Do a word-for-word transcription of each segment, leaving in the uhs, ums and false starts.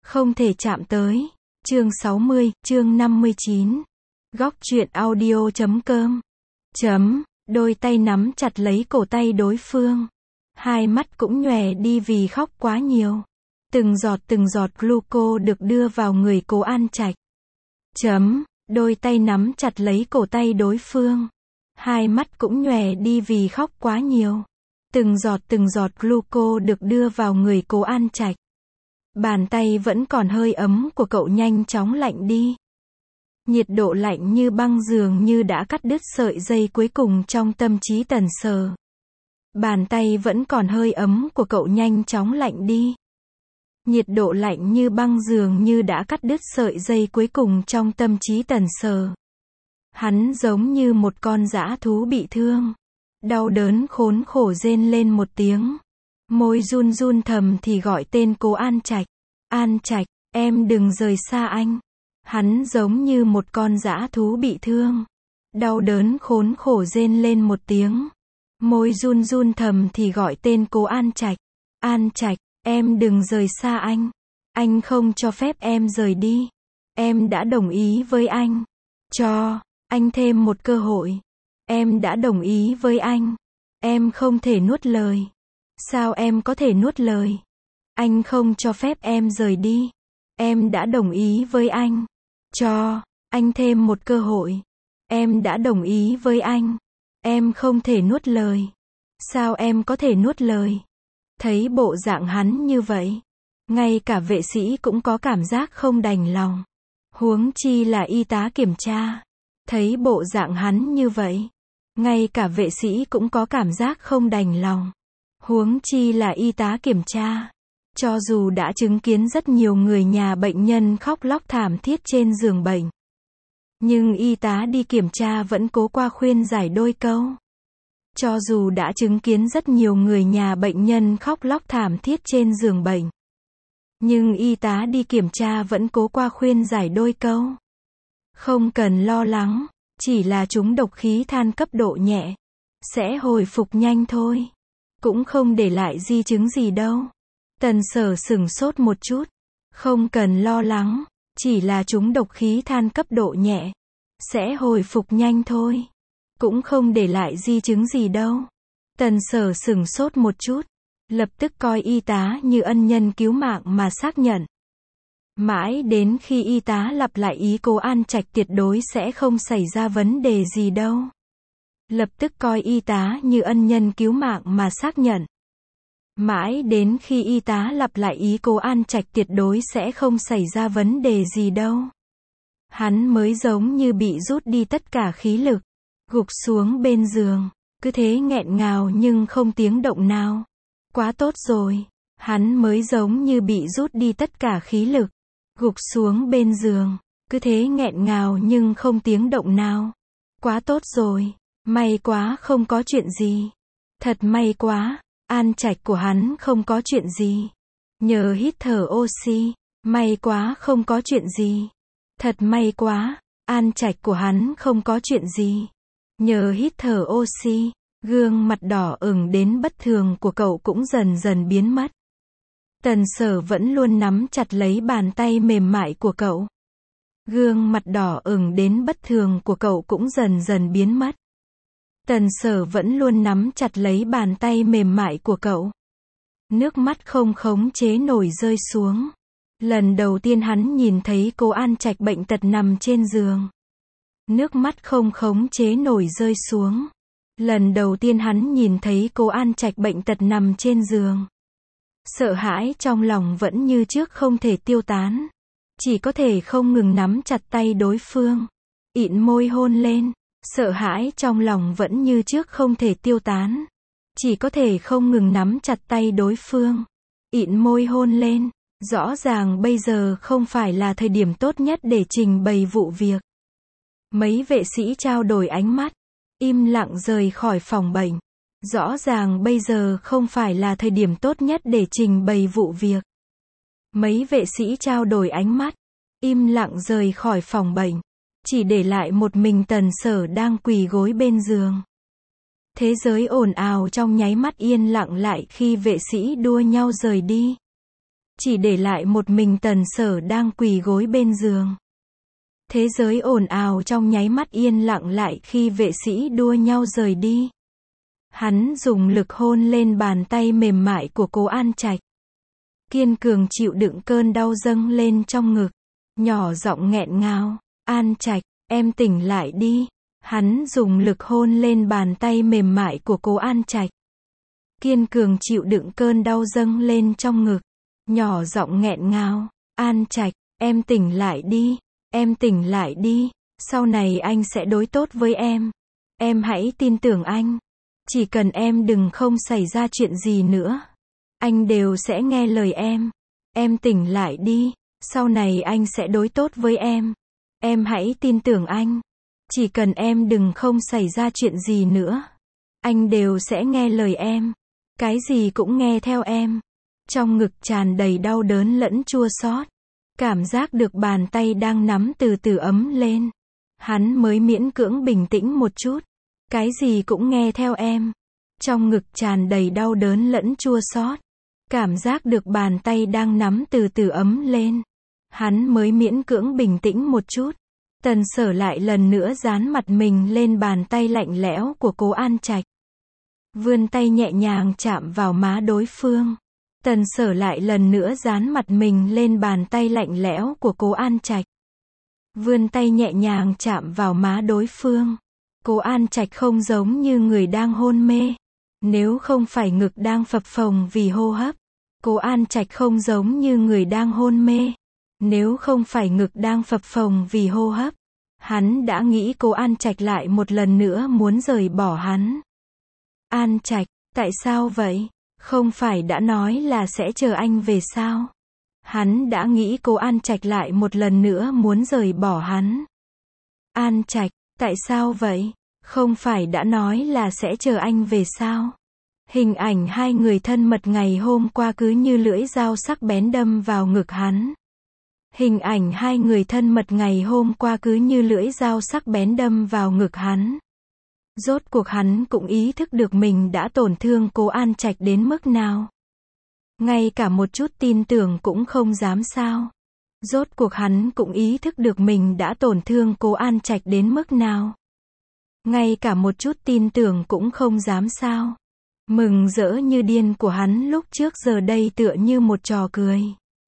Không thể chạm tới. Chương sáu mươi, chương năm mươi chín. Góc truyện audio chấm com. Chấm, đôi tay nắm chặt lấy cổ tay đối phương. Hai mắt cũng nhòe đi vì khóc quá nhiều. Từng giọt từng giọt gluco được đưa vào người Cố An Trạch. Chấm, đôi tay nắm chặt lấy cổ tay đối phương. Hai mắt cũng nhòe đi vì khóc quá nhiều. Từng giọt từng giọt gluco được đưa vào người Cố An Trạch. Bàn tay vẫn còn hơi ấm của cậu nhanh chóng lạnh đi. Nhiệt độ lạnh như băng dường như đã cắt đứt sợi dây cuối cùng trong tâm trí Tần Sờ. Bàn tay vẫn còn hơi ấm của cậu nhanh chóng lạnh đi. Nhiệt độ lạnh như băng dường như đã cắt đứt sợi dây cuối cùng trong tâm trí Tần Sờ. Hắn giống như một con dã thú bị thương. Đau đớn khốn khổ rên lên một tiếng. Môi run run thầm thì gọi tên Cố An Trạch. An Trạch, em đừng rời xa anh. Hắn giống như một con dã thú bị thương. Đau đớn khốn khổ rên lên một tiếng. Môi run run thầm thì gọi tên Cố An Trạch. An Trạch, em đừng rời xa anh. Anh không cho phép em rời đi. Em đã đồng ý với anh. Cho anh thêm một cơ hội. Em đã đồng ý với anh. Em không thể nuốt lời. Sao em có thể nuốt lời? Anh không cho phép em rời đi. Em đã đồng ý với anh. Cho anh thêm một cơ hội. Em đã đồng ý với anh. Em không thể nuốt lời. Sao em có thể nuốt lời? Thấy bộ dạng hắn như vậy, ngay cả vệ sĩ cũng có cảm giác không đành lòng. Huống chi là y tá kiểm tra. Thấy bộ dạng hắn như vậy, ngay cả vệ sĩ cũng có cảm giác không đành lòng. Huống chi là y tá kiểm tra. Cho dù đã chứng kiến rất nhiều người nhà bệnh nhân khóc lóc thảm thiết trên giường bệnh, nhưng y tá đi kiểm tra vẫn cố qua khuyên giải đôi câu. Cho dù đã chứng kiến rất nhiều người nhà bệnh nhân khóc lóc thảm thiết trên giường bệnh, nhưng y tá đi kiểm tra vẫn cố qua khuyên giải đôi câu. Không cần lo lắng, chỉ là trúng độc khí than cấp độ nhẹ. Sẽ hồi phục nhanh thôi. Cũng không để lại di chứng gì đâu. Tần Sở sửng sốt một chút. Không cần lo lắng, chỉ là trúng độc khí than cấp độ nhẹ. Sẽ hồi phục nhanh thôi. Cũng không để lại di chứng gì đâu. Tần Sở sửng sốt một chút. Lập tức coi y tá như ân nhân cứu mạng mà xác nhận. Mãi đến khi y tá lặp lại ý Cố An Trạch tuyệt đối sẽ không xảy ra vấn đề gì đâu. Lập tức coi y tá như ân nhân cứu mạng mà xác nhận. Mãi đến khi y tá lặp lại ý Cố An Trạch tuyệt đối sẽ không xảy ra vấn đề gì đâu. Hắn mới giống như bị rút đi tất cả khí lực. Gục xuống bên giường. Cứ thế nghẹn ngào nhưng không tiếng động nào. Quá tốt rồi. Hắn mới giống như bị rút đi tất cả khí lực. Gục xuống bên giường. Cứ thế nghẹn ngào nhưng không tiếng động nào. Quá tốt rồi. May quá không có chuyện gì. Thật may quá. An Trạch của hắn không có chuyện gì. Nhờ hít thở oxy. May quá không có chuyện gì. Thật may quá. An Trạch của hắn không có chuyện gì. Nhờ hít thở oxy. Gương mặt đỏ ửng đến bất thường của cậu cũng dần dần biến mất. Tần Sở vẫn luôn nắm chặt lấy bàn tay mềm mại của cậu. Gương mặt đỏ ửng đến bất thường của cậu cũng dần dần biến mất. Tần Sở vẫn luôn nắm chặt lấy bàn tay mềm mại của cậu. Nước mắt không khống chế nổi rơi xuống. Lần đầu tiên hắn nhìn thấy Cố An Trạch bệnh tật nằm trên giường. Nước mắt không khống chế nổi rơi xuống. Lần đầu tiên hắn nhìn thấy Cố An Trạch bệnh tật nằm trên giường. Sợ hãi trong lòng vẫn như trước không thể tiêu tán. Chỉ có thể không ngừng nắm chặt tay đối phương. Ịn môi hôn lên. Sợ hãi trong lòng vẫn như trước không thể tiêu tán. Chỉ có thể không ngừng nắm chặt tay đối phương. Ịn môi hôn lên. Rõ ràng bây giờ không phải là thời điểm tốt nhất để trình bày vụ việc. Mấy vệ sĩ trao đổi ánh mắt. Im lặng rời khỏi phòng bệnh. Rõ ràng bây giờ không phải là thời điểm tốt nhất để trình bày vụ việc. Mấy vệ sĩ trao đổi ánh mắt. Im lặng rời khỏi phòng bệnh. Chỉ để lại một mình Tần Sở đang quỳ gối bên giường. Thế giới ồn ào trong nháy mắt yên lặng lại khi vệ sĩ đua nhau rời đi. Chỉ để lại một mình Tần Sở đang quỳ gối bên giường. Thế giới ồn ào trong nháy mắt yên lặng lại khi vệ sĩ đua nhau rời đi. Hắn dùng lực hôn lên bàn tay mềm mại của Cố An Trạch. Kiên cường chịu đựng cơn đau dâng lên trong ngực. Nhỏ giọng nghẹn ngào, An Trạch, em tỉnh lại đi. Hắn dùng lực hôn lên bàn tay mềm mại của Cố An Trạch. Kiên cường chịu đựng cơn đau dâng lên trong ngực. Nhỏ giọng nghẹn ngào, An Trạch, em tỉnh lại đi. Em tỉnh lại đi. Sau này anh sẽ đối tốt với em. Em hãy tin tưởng anh. Chỉ cần em đừng không xảy ra chuyện gì nữa, anh đều sẽ nghe lời em. Em tỉnh lại đi. Sau này anh sẽ đối tốt với em. Em hãy tin tưởng anh. Chỉ cần em đừng không xảy ra chuyện gì nữa, anh đều sẽ nghe lời em. Cái gì cũng nghe theo em. Trong ngực tràn đầy đau đớn lẫn chua xót. Cảm giác được bàn tay đang nắm từ từ ấm lên. Hắn mới miễn cưỡng bình tĩnh một chút. Cái gì cũng nghe theo em. Trong ngực tràn đầy đau đớn lẫn chua xót. Cảm giác được bàn tay đang nắm từ từ ấm lên. Hắn mới miễn cưỡng bình tĩnh một chút. Tần Sở lại lần nữa dán mặt mình lên bàn tay lạnh lẽo của Cố An Trạch. Vươn tay nhẹ nhàng chạm vào má đối phương. Tần Sở lại lần nữa dán mặt mình lên bàn tay lạnh lẽo của Cố An Trạch. Vươn tay nhẹ nhàng chạm vào má đối phương. Cố An Trạch không giống như người đang hôn mê. Nếu không phải ngực đang phập phồng vì hô hấp. Cố An Trạch không giống như người đang hôn mê. Nếu không phải ngực đang phập phồng vì hô hấp. Hắn đã nghĩ Cố An Trạch lại một lần nữa muốn rời bỏ hắn. An Trạch, tại sao vậy? Không phải đã nói là sẽ chờ anh về sao? Hắn đã nghĩ Cố An Trạch lại một lần nữa muốn rời bỏ hắn. An Trạch, tại sao vậy? Không phải đã nói là sẽ chờ anh về sao? Hình ảnh hai người thân mật ngày hôm qua cứ như lưỡi dao sắc bén đâm vào ngực hắn. Hình ảnh hai người thân mật ngày hôm qua cứ như lưỡi dao sắc bén đâm vào ngực hắn. Rốt cuộc hắn cũng ý thức được mình đã tổn thương Cố An Trạch đến mức nào. Ngay cả một chút tin tưởng cũng không dám sao. Rốt cuộc hắn cũng ý thức được mình đã tổn thương Cố An Trạch đến mức nào. Ngay cả một chút tin tưởng cũng không dám sao. Mừng rỡ như điên của hắn lúc trước giờ đây tựa như một trò cười.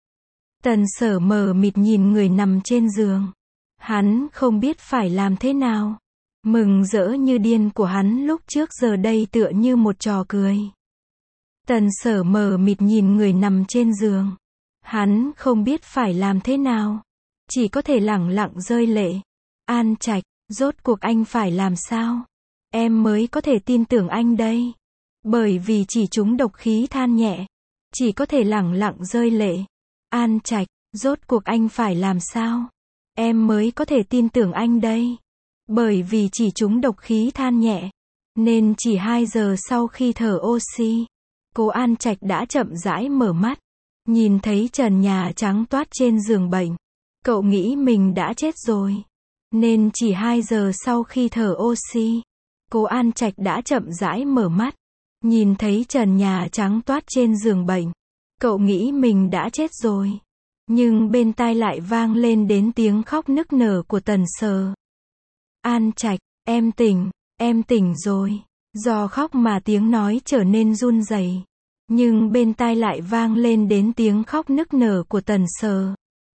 Tần Sở mờ mịt nhìn người nằm trên giường. Hắn không biết phải làm thế nào. Mừng rỡ như điên của hắn lúc trước giờ đây tựa như một trò cười. Tần Sở mờ mịt nhìn người nằm trên giường. Hắn không biết phải làm thế nào. Chỉ có thể lẳng lặng rơi lệ. An Trạch, rốt cuộc anh phải làm sao? Em mới có thể tin tưởng anh đây. Bởi vì chỉ trúng độc khí than nhẹ. Chỉ có thể lẳng lặng rơi lệ. An Trạch, rốt cuộc anh phải làm sao? Em mới có thể tin tưởng anh đây. Bởi vì chỉ trúng độc khí than nhẹ. Nên chỉ hai giờ sau khi thở oxy, Cố An Trạch đã chậm rãi mở mắt. Nhìn thấy trần nhà trắng toát trên giường bệnh. Cậu nghĩ mình đã chết rồi. Nên chỉ hai giờ sau khi thở oxy, Cố An Trạch đã chậm rãi mở mắt. Nhìn thấy trần nhà trắng toát trên giường bệnh. Cậu nghĩ mình đã chết rồi. Nhưng bên tai lại vang lên đến tiếng khóc nức nở của Tần Sở. An Trạch, em tỉnh, em tỉnh rồi. Do khóc mà tiếng nói trở nên run rẩy. Nhưng bên tai lại vang lên đến tiếng khóc nức nở của Tần Sở.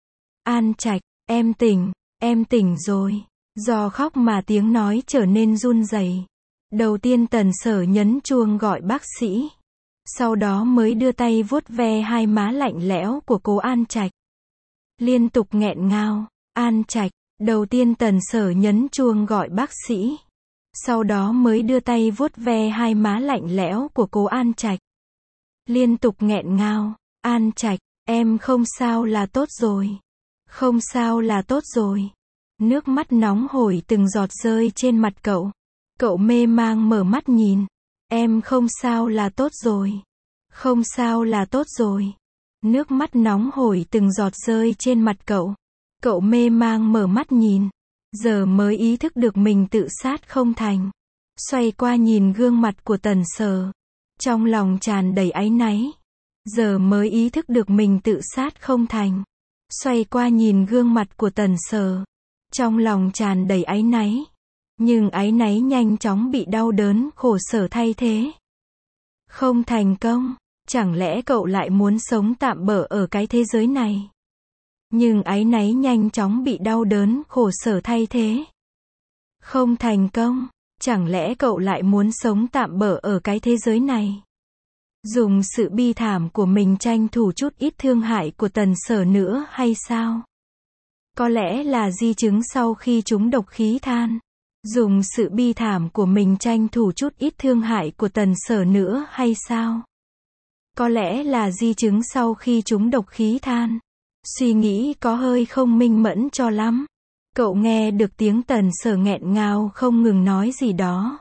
An Trạch, em tỉnh, em tỉnh rồi. Do khóc mà tiếng nói trở nên run rẩy. Đầu tiên Tần Sở nhấn chuông gọi bác sĩ. Sau đó mới đưa tay vuốt ve hai má lạnh lẽo của Cố An Trạch. Liên tục nghẹn ngào, An Trạch, đầu tiên Tần Sở nhấn chuông gọi bác sĩ. Sau đó mới đưa tay vuốt ve hai má lạnh lẽo của Cố An Trạch. Liên tục nghẹn ngào, An Trạch, em không sao là tốt rồi. Không sao là tốt rồi. Nước mắt nóng hổi từng giọt rơi trên mặt cậu. Cậu mê mang mở mắt nhìn. Em không sao là tốt rồi. Không sao là tốt rồi. Nước mắt nóng hổi từng giọt rơi trên mặt cậu. Cậu mê mang mở mắt nhìn. Giờ mới ý thức được mình tự sát không thành. Xoay qua nhìn gương mặt của Tần Sở. Trong lòng tràn đầy áy náy. Giờ mới ý thức được mình tự sát không thành. Xoay qua nhìn gương mặt của Tần Sở. Trong lòng tràn đầy áy náy. Nhưng áy náy nhanh chóng bị đau đớn, khổ sở thay thế. Không thành công. Chẳng lẽ cậu lại muốn sống tạm bợ ở cái thế giới này? Nhưng áy náy nhanh chóng bị đau đớn, khổ sở thay thế. Không thành công. Chẳng lẽ cậu lại muốn sống tạm bợ ở cái thế giới này? Dùng sự bi thảm của mình tranh thủ chút ít thương hại của Tần Sở nữa hay sao? Có lẽ là di chứng sau khi trúng độc khí than. Dùng sự bi thảm của mình tranh thủ chút ít thương hại của Tần Sở nữa hay sao? Có lẽ là di chứng sau khi trúng độc khí than. Suy nghĩ có hơi không minh mẫn cho lắm. Cậu nghe được tiếng Tần Sở nghẹn ngào không ngừng nói gì đó.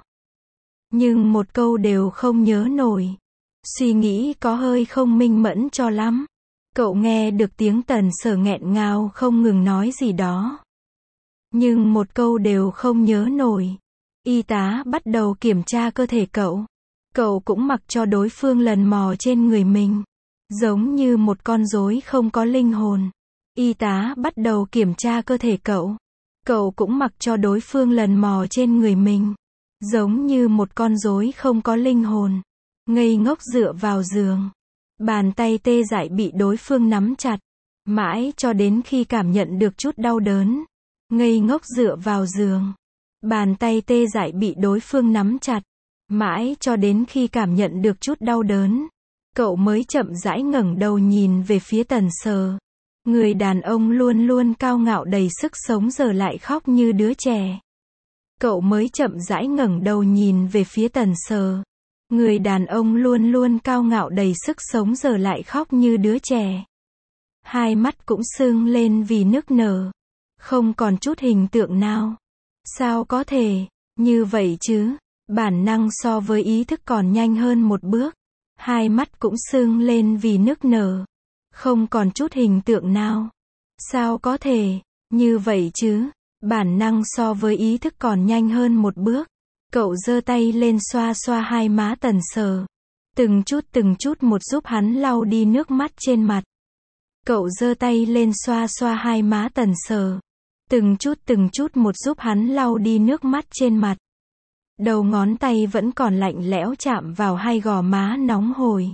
Nhưng một câu đều không nhớ nổi. Suy nghĩ có hơi không minh mẫn cho lắm. Cậu nghe được tiếng Tần Sở nghẹn ngào không ngừng nói gì đó. Nhưng một câu đều không nhớ nổi. Y tá bắt đầu kiểm tra cơ thể cậu. Cậu cũng mặc cho đối phương lần mò trên người mình. Giống như một con rối không có linh hồn. Y tá bắt đầu kiểm tra cơ thể cậu. Cậu cũng mặc cho đối phương lần mò trên người mình. Giống như một con rối không có linh hồn. Ngây ngốc dựa vào giường. Bàn tay tê dại bị đối phương nắm chặt. Mãi cho đến khi cảm nhận được chút đau đớn. Ngây ngốc dựa vào giường. Bàn tay tê dại bị đối phương nắm chặt. Mãi cho đến khi cảm nhận được chút đau đớn. Cậu mới chậm rãi ngẩng đầu nhìn về phía Tần Sở. Người đàn ông luôn luôn cao ngạo đầy sức sống giờ lại khóc như đứa trẻ. Cậu mới chậm rãi ngẩng đầu nhìn về phía Tần Sở. Người đàn ông luôn luôn cao ngạo đầy sức sống giờ lại khóc như đứa trẻ. Hai mắt cũng sưng lên vì nức nở. Không còn chút hình tượng nào. Sao có thể, như vậy chứ? Bản năng so với ý thức còn nhanh hơn một bước. Hai mắt cũng sưng lên vì nức nở. Không còn chút hình tượng nào. Sao có thể, như vậy chứ? Bản năng so với ý thức còn nhanh hơn một bước. Cậu giơ tay lên xoa xoa hai má Tần Sở. Từng chút từng chút một giúp hắn lau đi nước mắt trên mặt. Cậu giơ tay lên xoa xoa hai má Tần Sở. Từng chút từng chút một giúp hắn lau đi nước mắt trên mặt. Đầu ngón tay vẫn còn lạnh lẽo chạm vào hai gò má nóng hổi.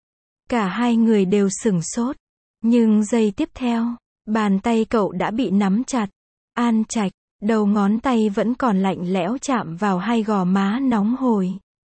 Cả hai người đều sửng sốt. Nhưng giây tiếp theo, bàn tay cậu đã bị nắm chặt. An Trạch, đầu ngón tay vẫn còn lạnh lẽo chạm vào hai gò má nóng hổi.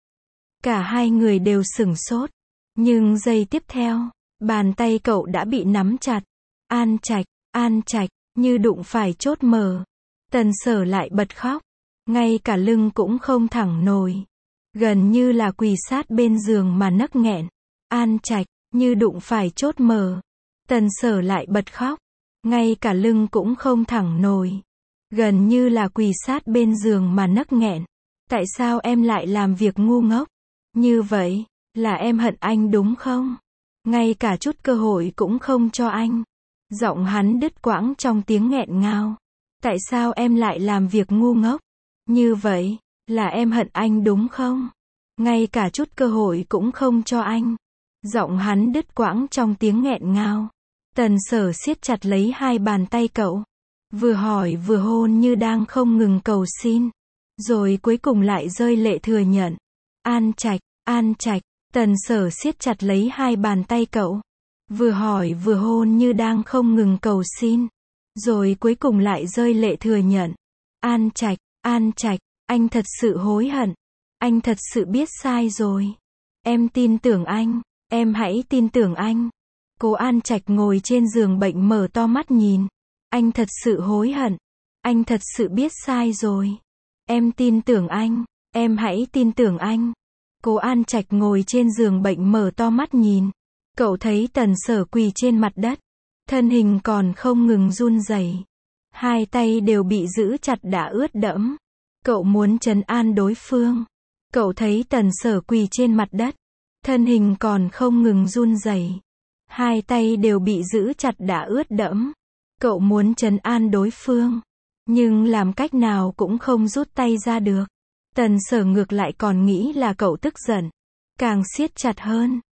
Cả hai người đều sửng sốt. Nhưng giây tiếp theo, bàn tay cậu đã bị nắm chặt. An Trạch, An Trạch, như đụng phải chốt mở. Tần Sở lại bật khóc. Ngay cả lưng cũng không thẳng nổi. Gần như là quỳ sát bên giường mà nấc nghẹn. An Trạch, như đụng phải chốt mở. Tần Sở lại bật khóc. Ngay cả lưng cũng không thẳng nổi. Gần như là quỳ sát bên giường mà nấc nghẹn. Tại sao em lại làm việc ngu ngốc? Như vậy, là em hận anh đúng không? Ngay cả chút cơ hội cũng không cho anh. Giọng hắn đứt quãng trong tiếng nghẹn ngào. Tại sao em lại làm việc ngu ngốc? Như vậy, là em hận anh đúng không? Ngay cả chút cơ hội cũng không cho anh. Giọng hắn đứt quãng trong tiếng nghẹn ngào. Tần Sở siết chặt lấy hai bàn tay cậu. Vừa hỏi vừa hôn như đang không ngừng cầu xin. Rồi cuối cùng lại rơi lệ thừa nhận. An Trạch, An Trạch, Tần Sở siết chặt lấy hai bàn tay cậu. Vừa hỏi vừa hôn như đang không ngừng cầu xin. Rồi cuối cùng lại rơi lệ thừa nhận. An Trạch, An Trạch, anh thật sự hối hận. Anh thật sự biết sai rồi. Em tin tưởng anh. Em hãy tin tưởng anh. Cố An Trạch ngồi trên giường bệnh mở to mắt nhìn. Anh thật sự hối hận. Anh thật sự biết sai rồi. Em tin tưởng anh. Em hãy tin tưởng anh. Cố An Trạch ngồi trên giường bệnh mở to mắt nhìn. Cậu thấy Tần Sở quỳ trên mặt đất. Thân hình còn không ngừng run rẩy. Hai tay đều bị giữ chặt đã ướt đẫm. Cậu muốn trấn an đối phương. Cậu thấy Tần Sở quỳ trên mặt đất. Thân hình còn không ngừng run rẩy. Hai tay đều bị giữ chặt đã ướt đẫm. Cậu muốn trấn an đối phương. Nhưng làm cách nào cũng không rút tay ra được. Tần Sở ngược lại còn nghĩ là cậu tức giận. Càng siết chặt hơn.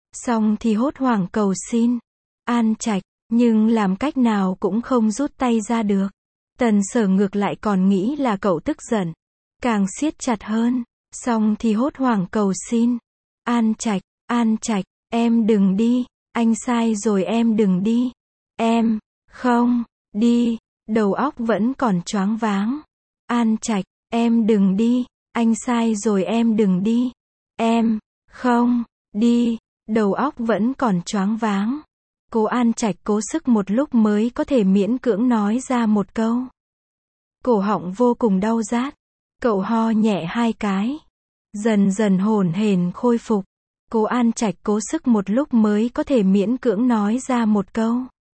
Xong thì hốt hoảng cầu xin. An Trạch, nhưng làm cách nào cũng không rút tay ra được. Tần Sở ngược lại còn nghĩ là cậu tức giận. Càng siết chặt hơn. Xong thì hốt hoảng cầu xin. An Trạch, An Trạch, em đừng đi. Anh sai rồi, em đừng đi. Em, không, đi. Đầu óc vẫn còn choáng váng. An Trạch, em đừng đi. Anh sai rồi, em đừng đi. Em, không, đi. Đầu óc vẫn còn choáng váng. Cô An Trạch cố sức một lúc mới có thể miễn cưỡng nói ra một câu. Cổ họng vô cùng đau rát. Cậu ho nhẹ hai cái. Dần dần hổn hển khôi phục. Cô An Trạch cố sức một lúc mới có thể miễn cưỡng nói ra một câu.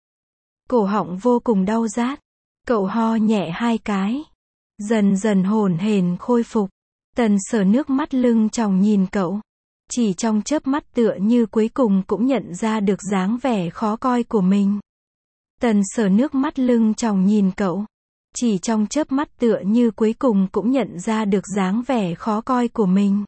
Cổ họng vô cùng đau rát. Cậu ho nhẹ hai cái. Dần dần hổn hển khôi phục. Tần Sở nước mắt lưng tròng nhìn cậu. Chỉ trong chớp mắt tựa như cuối cùng cũng nhận ra được dáng vẻ khó coi của mình. Tần Sở nước mắt lưng tròng nhìn cậu. Chỉ trong chớp mắt tựa như cuối cùng cũng nhận ra được dáng vẻ khó coi của mình.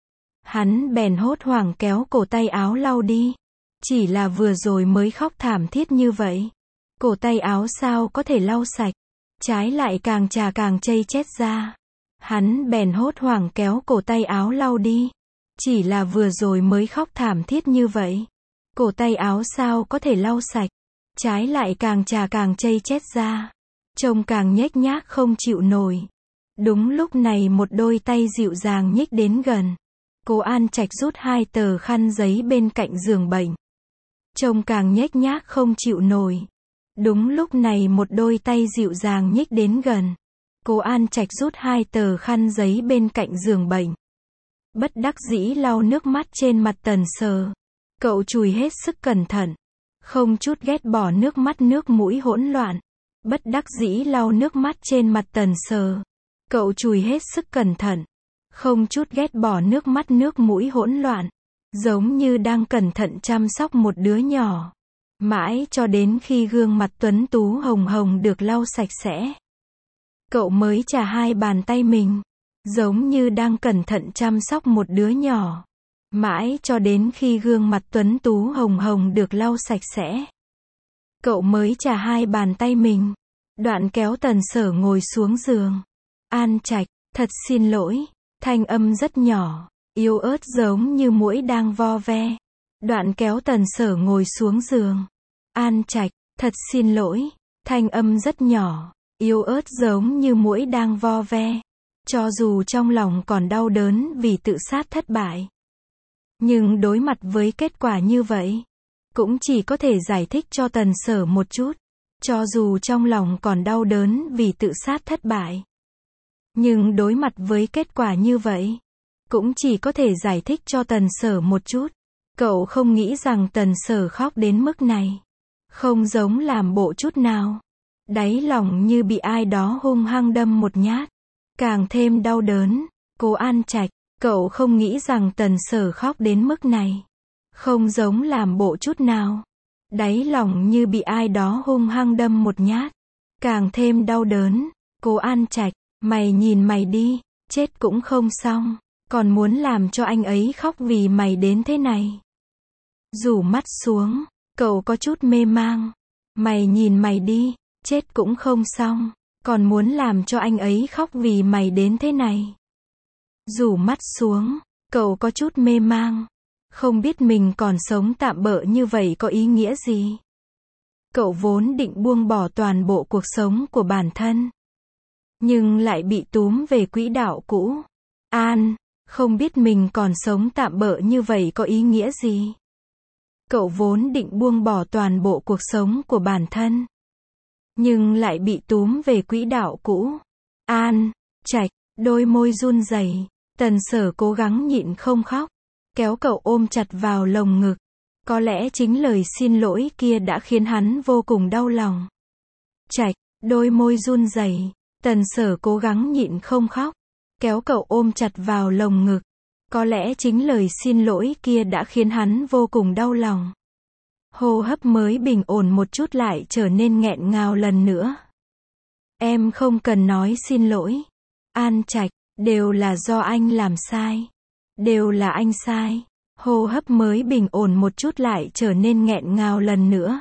Hắn bèn hốt hoảng kéo cổ tay áo lau đi. Chỉ là vừa rồi mới khóc thảm thiết như vậy. Cổ tay áo sao có thể lau sạch. Trái lại càng chà càng chây chét ra. Hắn bèn hốt hoảng kéo cổ tay áo lau đi. Chỉ là vừa rồi mới khóc thảm thiết như vậy. Cổ tay áo sao có thể lau sạch. Trái lại càng chà càng chây chét ra. Trông càng nhếch nhác không chịu nổi. Đúng lúc này một đôi tay dịu dàng nhích đến gần. Cô An Trạch rút hai tờ khăn giấy bên cạnh giường bệnh. Trông càng nhếch nhác không chịu nổi. Đúng lúc này một đôi tay dịu dàng nhích đến gần. Cô An Trạch rút hai tờ khăn giấy bên cạnh giường bệnh. Bất đắc dĩ lau nước mắt trên mặt Tần Sở. Cậu chùi hết sức cẩn thận. Không chút ghét bỏ nước mắt nước mũi hỗn loạn. Bất đắc dĩ lau nước mắt trên mặt Tần Sở. Cậu chùi hết sức cẩn thận. Không chút ghét bỏ nước mắt nước mũi hỗn loạn. Giống như đang cẩn thận chăm sóc một đứa nhỏ. Mãi cho đến khi gương mặt tuấn tú hồng hồng được lau sạch sẽ. Cậu mới chà hai bàn tay mình. Giống như đang cẩn thận chăm sóc một đứa nhỏ. Mãi cho đến khi gương mặt tuấn tú hồng hồng được lau sạch sẽ. Cậu mới chà hai bàn tay mình. Đoạn kéo Tần Sở ngồi xuống giường. An Trạch, thật xin lỗi. Thanh âm rất nhỏ, yếu ớt giống như muỗi đang vo ve. Đoạn kéo Tần Sở ngồi xuống giường. An Trạch, thật xin lỗi. Thanh âm rất nhỏ, yếu ớt giống như muỗi đang vo ve. Cho dù trong lòng còn đau đớn vì tự sát thất bại. Nhưng đối mặt với kết quả như vậy, cũng chỉ có thể giải thích cho Tần Sở một chút. Cho dù trong lòng còn đau đớn vì tự sát thất bại. Nhưng đối mặt với kết quả như vậy, cũng chỉ có thể giải thích cho Tần Sở một chút. Cậu không nghĩ rằng Tần Sở khóc đến mức này. Không giống làm bộ chút nào. Đáy lòng như bị ai đó hung hăng đâm một nhát. Càng thêm đau đớn. Cô An Trạch, cậu không nghĩ rằng Tần Sở khóc đến mức này. Không giống làm bộ chút nào. Đáy lòng như bị ai đó hung hăng đâm một nhát. Càng thêm đau đớn. Cô An Trạch, mày nhìn mày đi, chết cũng không xong. Còn muốn làm cho anh ấy khóc vì mày đến thế này. Rủ mắt xuống, cậu có chút mê mang. Mày nhìn mày đi, chết cũng không xong. Còn muốn làm cho anh ấy khóc vì mày đến thế này. Rủ mắt xuống, cậu có chút mê mang. Không biết mình còn sống tạm bợ như vậy có ý nghĩa gì. Cậu vốn định buông bỏ toàn bộ cuộc sống của bản thân. Nhưng lại bị túm về quỹ đạo cũ. An, không biết mình còn sống tạm bợ như vậy có ý nghĩa gì. Cậu vốn định buông bỏ toàn bộ cuộc sống của bản thân. Nhưng lại bị túm về quỹ đạo cũ. An, Trạch, đôi môi run rẩy. Tần Sở cố gắng nhịn không khóc. Kéo cậu ôm chặt vào lồng ngực. Có lẽ chính lời xin lỗi kia đã khiến hắn vô cùng đau lòng. Trạch, đôi môi run rẩy. Tần Sở cố gắng nhịn không khóc. Kéo cậu ôm chặt vào lồng ngực. Có lẽ chính lời xin lỗi kia đã khiến hắn vô cùng đau lòng. Hô hấp mới bình ổn một chút lại trở nên nghẹn ngào lần nữa. Em không cần nói xin lỗi. An Trạch, đều là do anh làm sai. Đều là anh sai. Hô hấp mới bình ổn một chút lại trở nên nghẹn ngào lần nữa.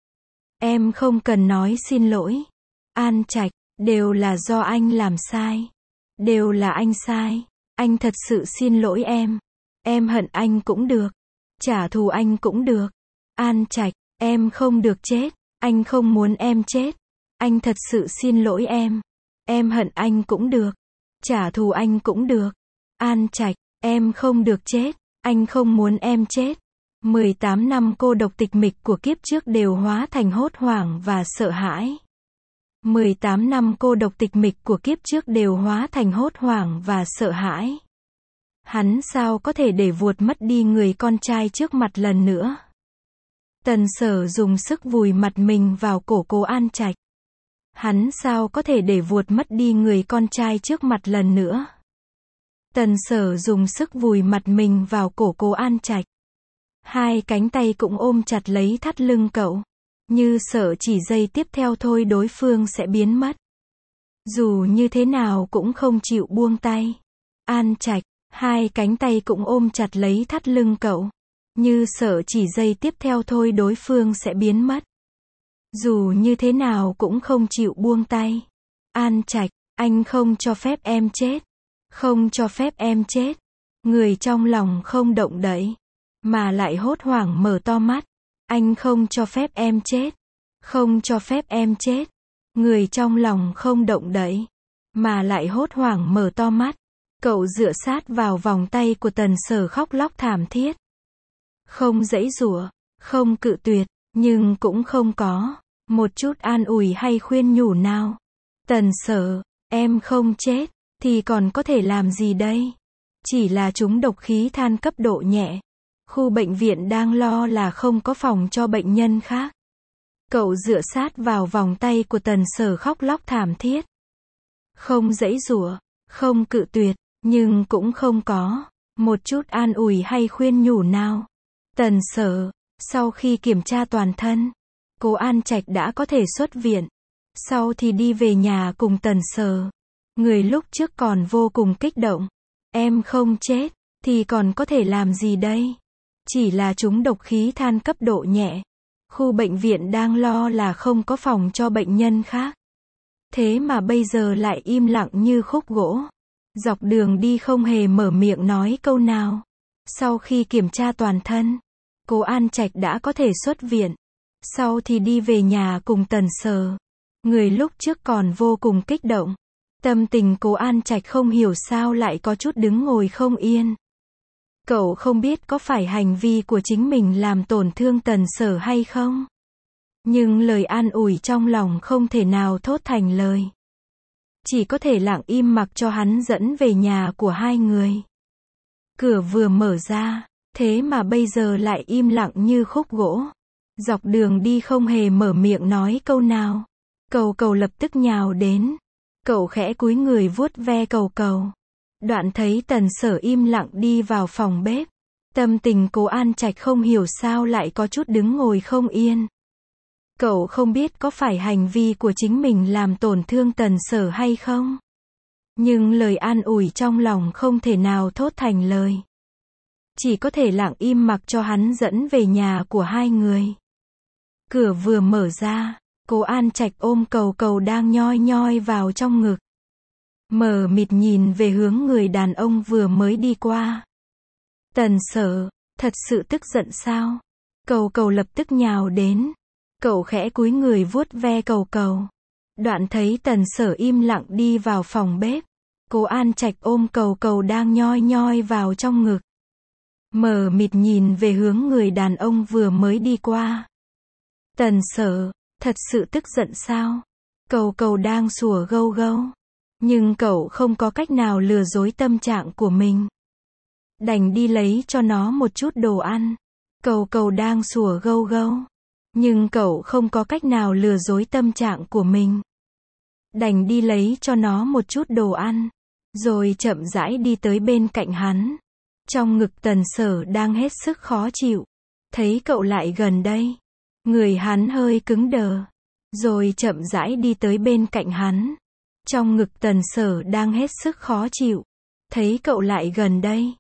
Em không cần nói xin lỗi. An Trạch, đều là do anh làm sai. Đều là anh sai. Anh thật sự xin lỗi em. Em hận anh cũng được. Trả thù anh cũng được. An Trạch, em không được chết. Anh không muốn em chết. Anh thật sự xin lỗi em. Em hận anh cũng được. Trả thù anh cũng được. An Trạch, em không được chết. Anh không muốn em chết. mười tám năm cô độc tịch mịch của kiếp trước đều hóa thành hốt hoảng và sợ hãi. mười tám năm cô độc tịch mịch của kiếp trước đều hóa thành hốt hoảng và sợ hãi. Hắn sao có thể để vuột mất đi người con trai trước mặt lần nữa. Tần Sở dùng sức vùi mặt mình vào cổ Cố An Trạch. Hắn sao có thể để vuột mất đi người con trai trước mặt lần nữa. Tần Sở dùng sức vùi mặt mình vào cổ Cố An Trạch. Hai cánh tay cũng ôm chặt lấy thắt lưng cậu. Như sợ chỉ giây tiếp theo thôi đối phương sẽ biến mất. Dù như thế nào cũng không chịu buông tay. An Trạch, hai cánh tay cũng ôm chặt lấy thắt lưng cậu. Như sợ chỉ giây tiếp theo thôi đối phương sẽ biến mất. Dù như thế nào cũng không chịu buông tay. An Trạch, anh không cho phép em chết. Không cho phép em chết. Người trong lòng không động đậy. Mà lại hốt hoảng mở to mắt. Anh không cho phép em chết. Không cho phép em chết. Người trong lòng không động đậy. Mà lại hốt hoảng mở to mắt. Cậu dựa sát vào vòng tay của Tần Sở khóc lóc thảm thiết. Không giãy giụa, không cự tuyệt, nhưng cũng không có một chút an ủi hay khuyên nhủ nào. Tần Sở, em không chết, thì còn có thể làm gì đây? Chỉ là trúng độc khí than cấp độ nhẹ. Khu bệnh viện đang lo là không có phòng cho bệnh nhân khác. Cậu dựa sát vào vòng tay của Tần Sở khóc lóc thảm thiết. Không giãy giụa, không cự tuyệt, nhưng cũng không có một chút an ủi hay khuyên nhủ nào. Tần Sở, sau khi kiểm tra toàn thân, Cố An Trạch đã có thể xuất viện. Sau thì đi về nhà cùng Tần Sở. Người lúc trước còn vô cùng kích động. Em không chết, thì còn có thể làm gì đây? Chỉ là trúng độc khí than cấp độ nhẹ. Khu bệnh viện đang lo là không có phòng cho bệnh nhân khác. Thế mà bây giờ lại im lặng như khúc gỗ. Dọc đường đi không hề mở miệng nói câu nào. Sau khi kiểm tra toàn thân, Cố An Trạch đã có thể xuất viện. Sau thì đi về nhà cùng Tần Sở. Người lúc trước còn vô cùng kích động. Tâm tình Cố An Trạch không hiểu sao lại có chút đứng ngồi không yên. Cậu không biết có phải hành vi của chính mình làm tổn thương Tần Sở hay không. Nhưng lời an ủi trong lòng không thể nào thốt thành lời. Chỉ có thể lặng im mặc cho hắn dẫn về nhà của hai người. Cửa vừa mở ra, thế mà bây giờ lại im lặng như khúc gỗ. Dọc đường đi không hề mở miệng nói câu nào. Cầu Cầu lập tức nhào đến. Cậu khẽ cúi người vuốt ve Cầu Cầu. Đoạn thấy Tần Sở im lặng đi vào phòng bếp. Tâm tình Cố An Trạch không hiểu sao lại có chút đứng ngồi không yên. Cậu không biết có phải hành vi của chính mình làm tổn thương Tần Sở hay không. Nhưng lời an ủi trong lòng không thể nào thốt thành lời. Chỉ có thể lặng im mặc cho hắn dẫn về nhà của hai người. Cửa vừa mở ra, Cố An Trạch ôm Cầu Cầu đang nhoi nhoi vào trong ngực. Mờ mịt nhìn về hướng người đàn ông vừa mới đi qua. Tần Sở, thật sự tức giận sao? Cầu Cầu lập tức nhào đến. Cậu khẽ cúi người vuốt ve Cầu Cầu. Đoạn thấy Tần Sở im lặng đi vào phòng bếp. Cố An Trạch ôm Cầu Cầu đang nhoi nhoi vào trong ngực. Mờ mịt nhìn về hướng người đàn ông vừa mới đi qua. Tần Sở, thật sự tức giận sao? Cầu Cầu đang sủa gâu gâu. Nhưng cậu không có cách nào lừa dối tâm trạng của mình. Đành đi lấy cho nó một chút đồ ăn. Cầu Cầu đang sủa gâu gâu. Nhưng cậu không có cách nào lừa dối tâm trạng của mình. Đành đi lấy cho nó một chút đồ ăn. Rồi chậm rãi đi tới bên cạnh hắn. Trong ngực Tần Sở đang hết sức khó chịu. Thấy cậu lại gần đây. Người hắn hơi cứng đờ. Rồi chậm rãi đi tới bên cạnh hắn. Trong ngực Tần Sở đang hết sức khó chịu. Thấy cậu lại gần đây.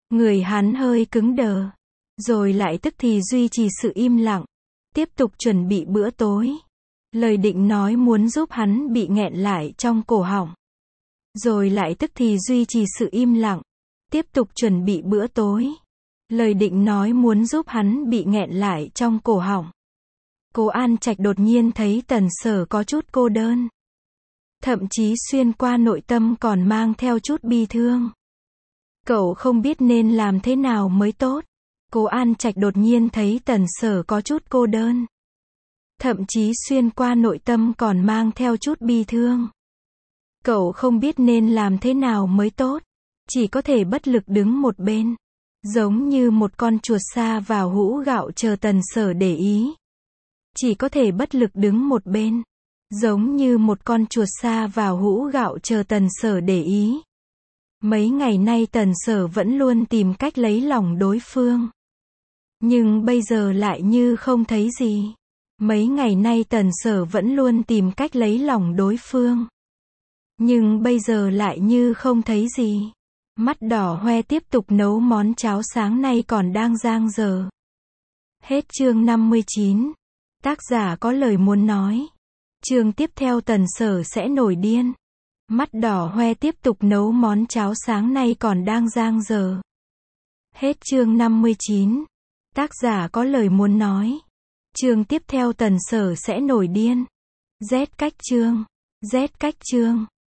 Người hắn hơi cứng đờ. Rồi lại tức thì duy trì sự im lặng. Tiếp tục chuẩn bị bữa tối. Lời định nói muốn giúp hắn bị nghẹn lại trong cổ họng. Rồi lại tức thì duy trì sự im lặng. Tiếp tục chuẩn bị bữa tối. Lời định nói muốn giúp hắn bị nghẹn lại trong cổ họng. Cố An Trạch đột nhiên thấy Tần Sở có chút cô đơn. Thậm chí xuyên qua nội tâm còn mang theo chút bi thương. Cậu không biết nên làm thế nào mới tốt. Cố An Trạch đột nhiên thấy Tần Sở có chút cô đơn. Thậm chí xuyên qua nội tâm còn mang theo chút bi thương. Cậu không biết nên làm thế nào mới tốt. Chỉ có thể bất lực đứng một bên. Giống như một con chuột sa vào hũ gạo chờ Tần Sở để ý. Chỉ có thể bất lực đứng một bên. Giống như một con chuột sa vào hũ gạo chờ Tần Sở để ý. Mấy ngày nay Tần Sở vẫn luôn tìm cách lấy lòng đối phương. Nhưng bây giờ lại như không thấy gì. Mấy ngày nay Tần Sở vẫn luôn tìm cách lấy lòng đối phương. Nhưng bây giờ lại như không thấy gì. Mắt đỏ hoe tiếp tục nấu món cháo sáng nay còn đang giang dở. Hết chương năm mươi chín. Tác giả có lời muốn nói. Chương tiếp theo Tần Sở sẽ nổi điên. Mắt đỏ hoe tiếp tục nấu món cháo sáng nay còn đang giang dở. Hết chương năm mươi chín. Tác giả có lời muốn nói. Chương tiếp theo Tần Sở sẽ nổi điên. Z cách chương. Z cách chương.